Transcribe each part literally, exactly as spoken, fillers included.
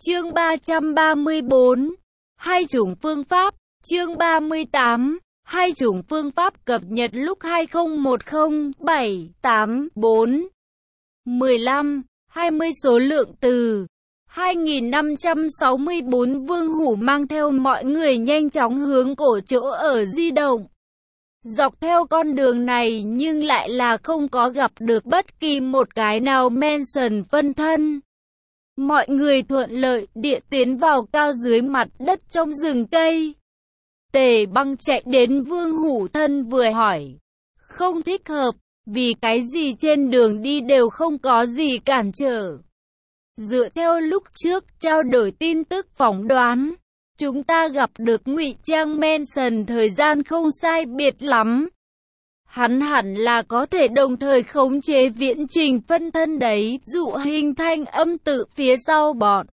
Chương ba trăm ba mươi tư. Hai chủng phương pháp. Chương ba mươi tám. Hai chủng phương pháp cập nhật lúc hai không một không bảy tám bốn mười lăm hai mươi số lượng từ hai nghìn năm trăm sáu mươi tư. Vương Hủ mang theo mọi người nhanh chóng hướng cổ chỗ ở di động. Dọc theo con đường này nhưng lại là không có gặp được bất kỳ một cái nào Manson phân thân. Mọi người thuận lợi địa tiến vào cao dưới mặt đất trong rừng cây. Tề Băng chạy đến Vương Hủ thân vừa hỏi. Không thích hợp, vì cái gì trên đường đi đều không có gì cản trở. Dựa theo lúc trước trao đổi tin tức phỏng đoán, chúng ta gặp được ngụy trang Manson thời gian không sai biệt lắm. Hắn hẳn là có thể đồng thời khống chế viễn trình phân thân đấy. Dụ Hình thanh âm tự phía sau bọn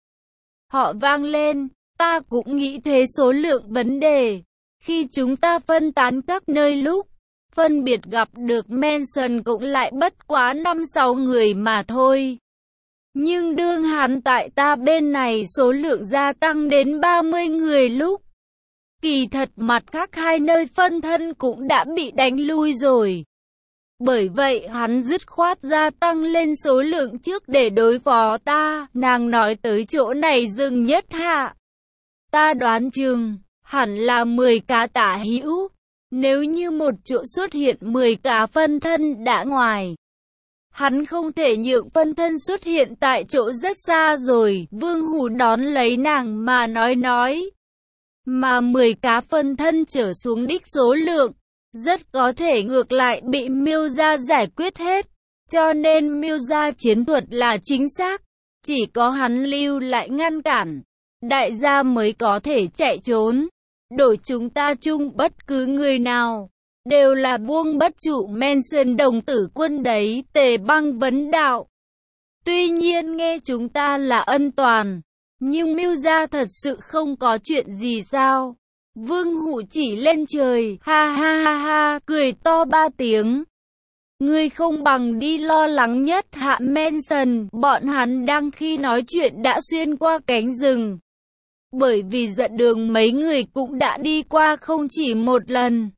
họ vang lên. Ta cũng nghĩ thế, số lượng vấn đề. Khi chúng ta phân tán các nơi lúc phân biệt gặp được Manson cũng lại bất quá năm sáu người mà thôi. Nhưng đương hắn tại ta bên này số lượng gia tăng đến ba mươi người lúc, kỳ thật mặt khác hai nơi phân thân cũng đã bị đánh lui rồi. Bởi vậy hắn dứt khoát gia tăng lên số lượng trước để đối phó ta. Nàng nói tới chỗ này dừng nhất hạ. Ta đoán chừng hẳn là mười cá tả hữu. Nếu như một chỗ xuất hiện mười cá phân thân đã ngoài, hắn không thể nhượng phân thân xuất hiện tại chỗ rất xa rồi. Vương Hủ đón lấy nàng mà nói nói. Mà mười cá phân thân trở xuống đích số lượng, rất có thể ngược lại bị Miêu gia giải quyết hết. Cho nên Miêu gia chiến thuật là chính xác. Chỉ có hắn lưu lại ngăn cản, đại gia mới có thể chạy trốn. Đổi chúng ta chung bất cứ người nào đều là buông bất trụ Manson đồng tử quân đấy. Tề Băng vấn đạo. Tuy nhiên nghe chúng ta là ân toàn, nhưng Miêu gia thật sự không có chuyện gì sao? Vương Hủ chỉ lên trời, ha ha ha ha, cười to ba tiếng. Ngươi không bằng đi lo lắng nhất hạ Manson. Bọn hắn đang khi nói chuyện đã xuyên qua cánh rừng. Bởi vì dẫn đường mấy người cũng đã đi qua không chỉ một lần.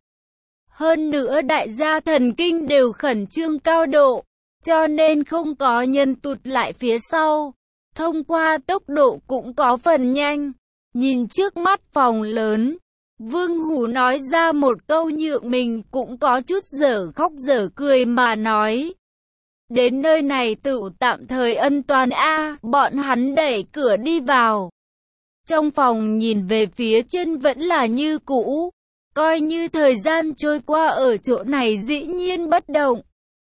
Hơn nữa đại gia thần kinh đều khẩn trương cao độ, cho nên không có nhân tụt lại phía sau. Thông qua tốc độ cũng có phần nhanh. Nhìn trước mắt phòng lớn, Vương Hủ nói ra một câu nhượng mình cũng có chút dở khóc dở cười mà nói. Đến nơi này tự tạm thời ân toàn a. Bọn hắn đẩy cửa đi vào. Trong phòng nhìn về phía trên vẫn là như cũ. Coi như thời gian trôi qua ở chỗ này dĩ nhiên bất động.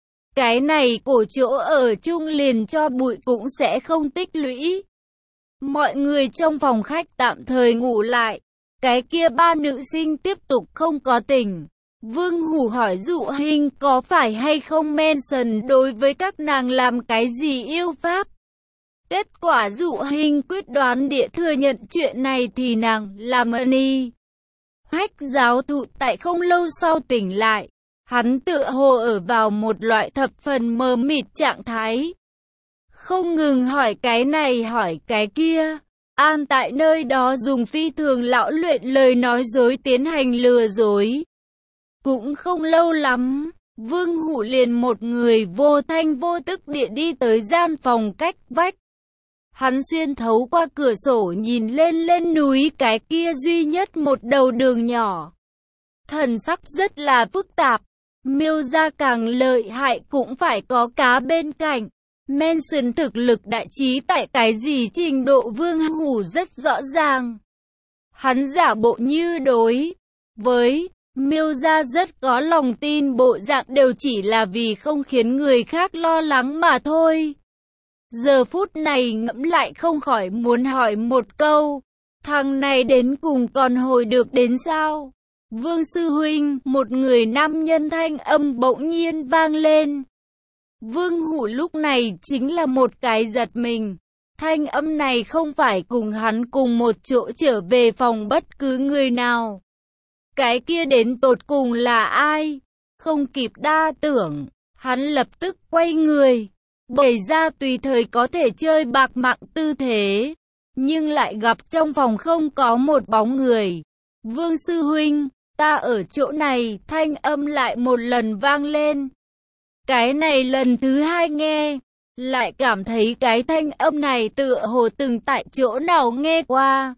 Cái này cổ chỗ ở chung liền cho bụi cũng sẽ không tích lũy. Mọi người trong phòng khách tạm thời ngủ lại. Cái kia ba nữ sinh tiếp tục không có tỉnh. Vương Hủ hỏi Dụ Hình có phải hay không Manson đối với các nàng làm cái gì yêu pháp. Kết quả Dụ Hình quyết đoán địa thừa nhận chuyện này thì nàng làm ơn y. Hách giáo thụ tại không lâu sau tỉnh lại. Hắn tựa hồ ở vào một loại thập phần mờ mịt trạng thái. Không ngừng hỏi cái này hỏi cái kia. An tại nơi đó dùng phi thường lão luyện lời nói dối tiến hành lừa dối. Cũng không lâu lắm, Vương Hủ liền một người vô thanh vô tức địa đi tới gian phòng cách vách. Hắn xuyên thấu qua cửa sổ nhìn lên lên núi cái kia duy nhất một đầu đường nhỏ. Thần sắc rất là phức tạp. Miêu gia càng lợi hại cũng phải có cá bên cạnh. Manson thực lực đại trí tại cái gì trình độ Vương Hủ rất rõ ràng. Hắn giả bộ như đối với Miêu gia rất có lòng tin, bộ dạng đều chỉ là vì không khiến người khác lo lắng mà thôi. Giờ phút này ngẫm lại không khỏi muốn hỏi một câu. Thằng này đến cùng còn hồi được đến sao? Vương sư huynh, một người nam nhân thanh âm bỗng nhiên vang lên. Vương Hủ lúc này chính là một cái giật mình. Thanh âm này không phải cùng hắn cùng một chỗ trở về phòng bất cứ người nào. Cái kia đến tột cùng là ai? Không kịp đa tưởng, hắn lập tức quay người, bày ra tùy thời có thể chơi bạc mạng tư thế. nhưng lại gặp trong phòng không có một bóng người. Vương sư huynh, ta ở chỗ này, thanh âm lại một lần vang lên. Cái này lần thứ hai nghe, lại cảm thấy cái thanh âm này tựa hồ từng tại chỗ nào nghe qua.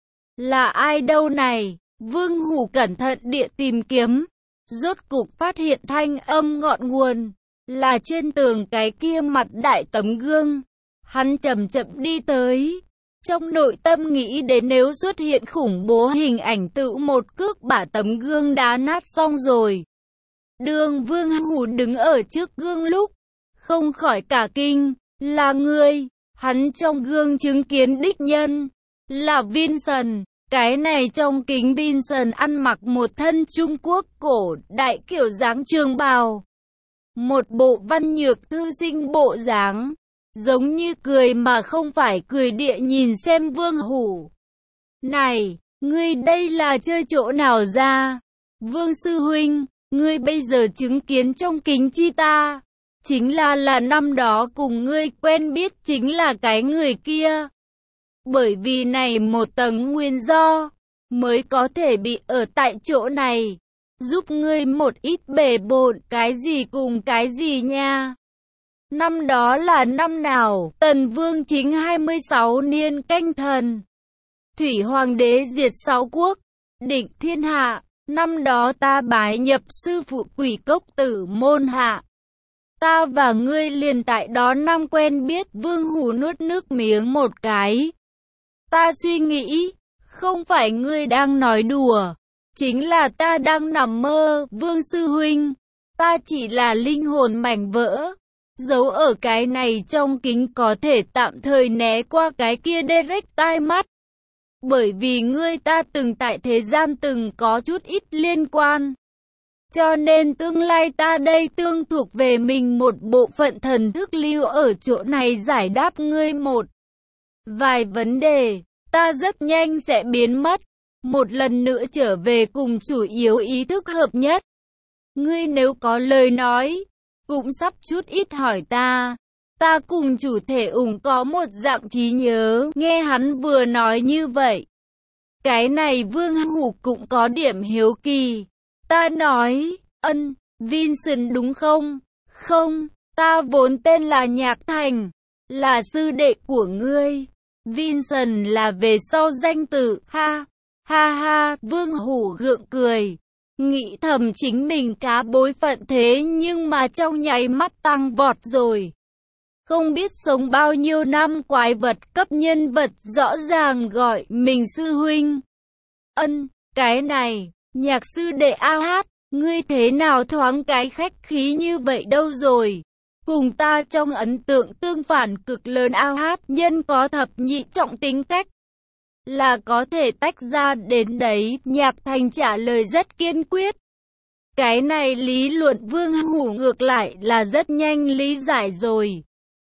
Là ai đâu này? Vương Hủ cẩn thận địa tìm kiếm, rốt cục phát hiện thanh âm ngọn nguồn là trên tường cái kia mặt đại tấm gương. Hắn chậm chậm đi tới, trong nội tâm nghĩ đến nếu xuất hiện khủng bố hình ảnh tự một cước bả tấm gương đá nát xong rồi. Đường Vương Hủ đứng ở trước gương lúc, không khỏi cả kinh, là người, hắn trong gương chứng kiến đích nhân, là Vincent. Cái này trong kính Vincent ăn mặc một thân Trung Quốc cổ đại kiểu dáng trường bào. Một bộ văn nhược thư sinh bộ dáng, giống như cười mà không phải cười địa nhìn xem Vương Hủ. Này, ngươi đây là chơi chỗ nào ra? Vương sư huynh, ngươi bây giờ chứng kiến trong kính chi ta, chính là là năm đó cùng ngươi quen biết chính là cái người kia. Bởi vì này một tầng nguyên do, mới có thể bị ở tại chỗ này, giúp ngươi một ít bề bộn, cái gì cùng cái gì nha. Năm đó là năm nào? Tần Vương chính hai mươi sáu niên Canh Thần. Thủy Hoàng đế diệt sáu quốc, định thiên hạ. Năm đó ta bái nhập sư phụ Quỷ Cốc Tử môn hạ. Ta và ngươi liền tại đó năm quen biết. Vương Hủ nuốt nước miếng một cái. Ta suy nghĩ, không phải ngươi đang nói đùa, chính là ta đang nằm mơ. Vương sư huynh, ta chỉ là linh hồn mảnh vỡ, giấu ở cái này trong kính, có thể tạm thời né qua cái kia direct tai mắt. Bởi vì ngươi ta từng tại thế gian từng có chút ít liên quan, cho nên tương lai ta đây tương thuộc về mình một bộ phận thần thức lưu ở chỗ này giải đáp ngươi một vài vấn đề. Ta rất nhanh sẽ biến mất, một lần nữa trở về cùng chủ yếu ý thức hợp nhất. Ngươi nếu có lời nói, cũng sắp chút ít hỏi ta. Ta cùng chủ thể ủng có một dạng trí nhớ. Nghe hắn vừa nói như vậy, cái này Vương Hủ cũng có điểm hiếu kỳ. Ta nói, ân, Vincent đúng không? Không, ta vốn tên là Nhạc Thành, là sư đệ của ngươi. Vincent là về sau danh tự. Ha, ha ha, Vương Hủ gượng cười, nghĩ thầm chính mình cá bối phận thế nhưng mà trong nháy mắt tăng vọt rồi. Không biết sống bao nhiêu năm quái vật cấp nhân vật rõ ràng gọi mình sư huynh. Ân, cái này, Nhạc sư đệ a hát, ngươi thế nào thoáng cái khách khí như vậy đâu rồi? Cùng ta trong ấn tượng tương phản cực lớn. A hát nhân có thập nhị trọng tính cách, là có thể tách ra đến đấy. Nhạc Thành trả lời rất kiên quyết. Cái này lý luận Vương Hủ ngược lại là rất nhanh lý giải rồi.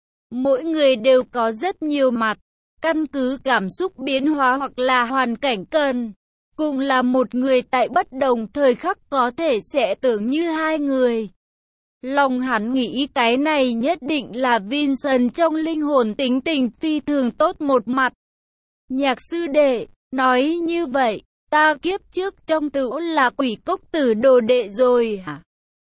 Mỗi người đều có rất nhiều mặt, căn cứ cảm xúc biến hóa hoặc là hoàn cảnh cần. Cùng là một người tại bất đồng thời khắc có thể sẽ tưởng như hai người. Lòng hắn nghĩ cái này nhất định là Vincent trong linh hồn tính tình phi thường tốt một mặt. Nhạc sư đệ, nói như vậy, ta kiếp trước trong tửu là Quỷ Cốc Tử đồ đệ rồi hả?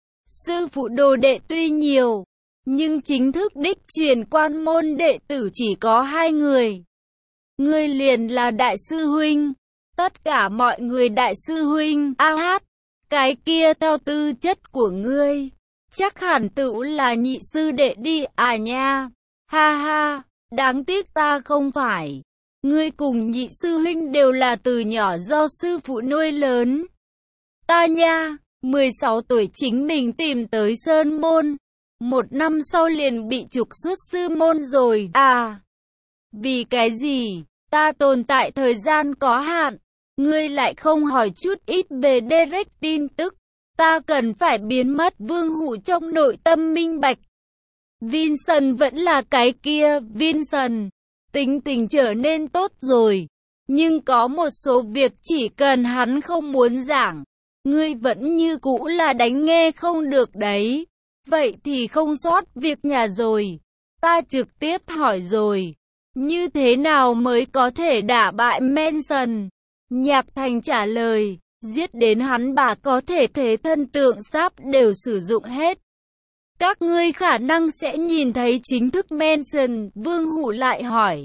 Sư phụ đồ đệ tuy nhiều, nhưng chính thức đích truyền quan môn đệ tử chỉ có hai người. Ngươi liền là đại sư huynh, tất cả mọi người đại sư huynh. A hát, cái kia theo tư chất của ngươi, chắc hẳn tửu là nhị sư đệ đi à nha. Ha ha, đáng tiếc ta không phải. Ngươi cùng nhị sư huynh đều là từ nhỏ do sư phụ nuôi lớn. Ta nha, mười sáu tuổi chính mình tìm tới Sơn Môn, một năm sau liền bị trục xuất sư môn rồi. À, vì cái gì? Ta tồn tại thời gian có hạn, ngươi lại không hỏi chút ít về direct tin tức. Ta cần phải biến mất. Vương Hủ trong nội tâm minh bạch. Vincent vẫn là cái kia Vincent, tính tình trở nên tốt rồi, nhưng có một số việc chỉ cần hắn không muốn giảng, ngươi vẫn như cũ là đánh nghe không được đấy. Vậy thì không sót việc nhà rồi. Ta trực tiếp hỏi rồi, Như thế nào mới có thể đả bại Manson? Nhạc Thành trả lời, giết đến hắn bà có thể thế thân tượng sáp đều sử dụng hết. Các ngươi khả năng sẽ nhìn thấy chính thức Manson. Vương Hủ lại hỏi,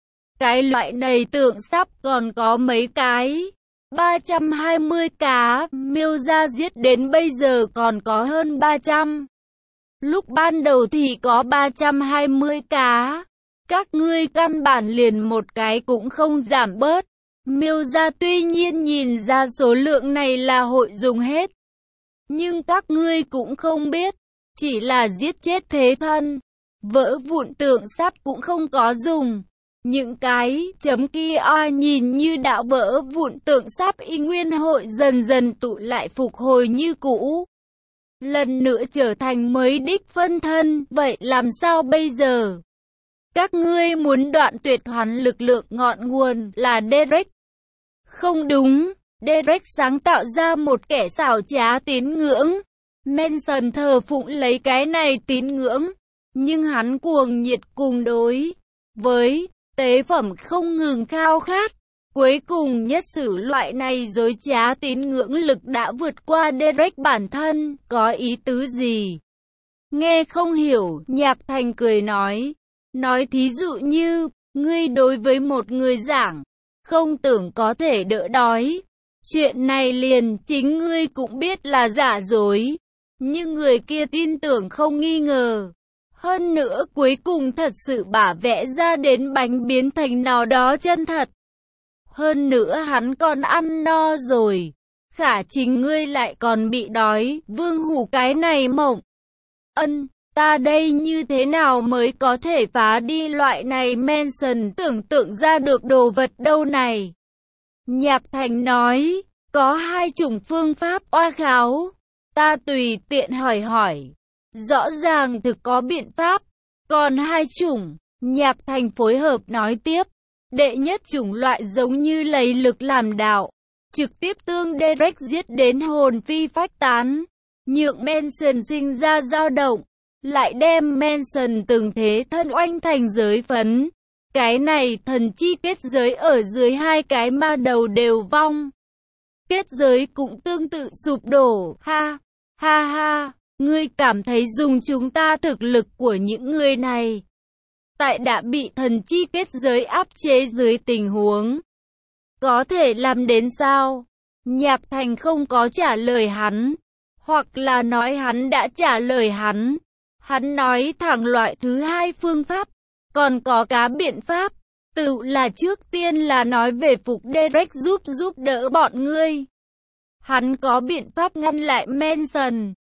cái loại này tượng sáp còn có mấy cái? ba trăm hai mươi cá, miêu ra giết đến bây giờ còn có hơn ba trăm. Lúc ban đầu thì có ba trăm hai mươi cá. Các ngươi căn bản liền một cái cũng không giảm bớt. Miêu ra tuy nhiên nhìn ra số lượng này là hội dùng hết. Nhưng các ngươi cũng không biết, chỉ là giết chết thế thân. Vỡ vụn tượng sắt cũng không có dùng. Những cái chấm kia nhìn như đã vỡ vụn tượng sáp y nguyên hội dần dần tụ lại phục hồi như cũ. Lần nữa trở thành mới đích phân thân, vậy làm sao bây giờ? Các ngươi muốn đoạn tuyệt hoàn lực lượng ngọn nguồn là Derek. Không đúng, Derek sáng tạo ra một kẻ xảo trá tín ngưỡng. Manson thờ phụng lấy cái này tín ngưỡng, nhưng hắn cuồng nhiệt cùng đối với tế phẩm không ngừng khao khát. Cuối cùng nhất sử loại này dối trá tín ngưỡng lực đã vượt qua Derek bản thân, có ý tứ gì? Nghe không hiểu, Nhạc Thành cười nói. Nói thí dụ như, ngươi đối với một người giảng, không tưởng có thể đỡ đói. Chuyện này liền chính ngươi cũng biết là giả dối, nhưng người kia tin tưởng không nghi ngờ. Hơn nữa cuối cùng thật sự bả vẽ ra đến bánh biến thành nào đó chân thật. Hơn nữa hắn còn ăn no rồi, khả chính ngươi lại còn bị đói. Vương Hủ cái này mộng. Ân, ta đây như thế nào mới có thể phá đi loại này Manson tưởng tượng ra được đồ vật đâu này? Nhạc Thành nói, có hai chủng phương pháp oa kháo. Ta tùy tiện hỏi hỏi. Rõ ràng thực có biện pháp. Còn hai chủng, Nhạc Thành phối hợp nói tiếp. Đệ nhất chủng loại giống như lấy lực làm đạo, trực tiếp tương Derek giết đến hồn phi phách tán, nhượng Manson sinh ra dao động, lại đem Manson từng thế thân oanh thành giới phấn. Cái này thần chi kết giới ở dưới hai cái ma đầu đều vong. Kết giới cũng tương tự sụp đổ, ha, ha ha, ngươi cảm thấy dùng chúng ta thực lực của những người này. Tại đã bị thần chi kết giới áp chế dưới tình huống, có thể làm đến sao? Nhạc Thành không có trả lời hắn, hoặc là nói hắn đã trả lời hắn. Hắn nói thẳng loại thứ hai phương pháp, còn có cá biện pháp, tự là trước tiên là nói về phục Derek giúp giúp đỡ bọn ngươi. Hắn có biện pháp ngăn lại Manson,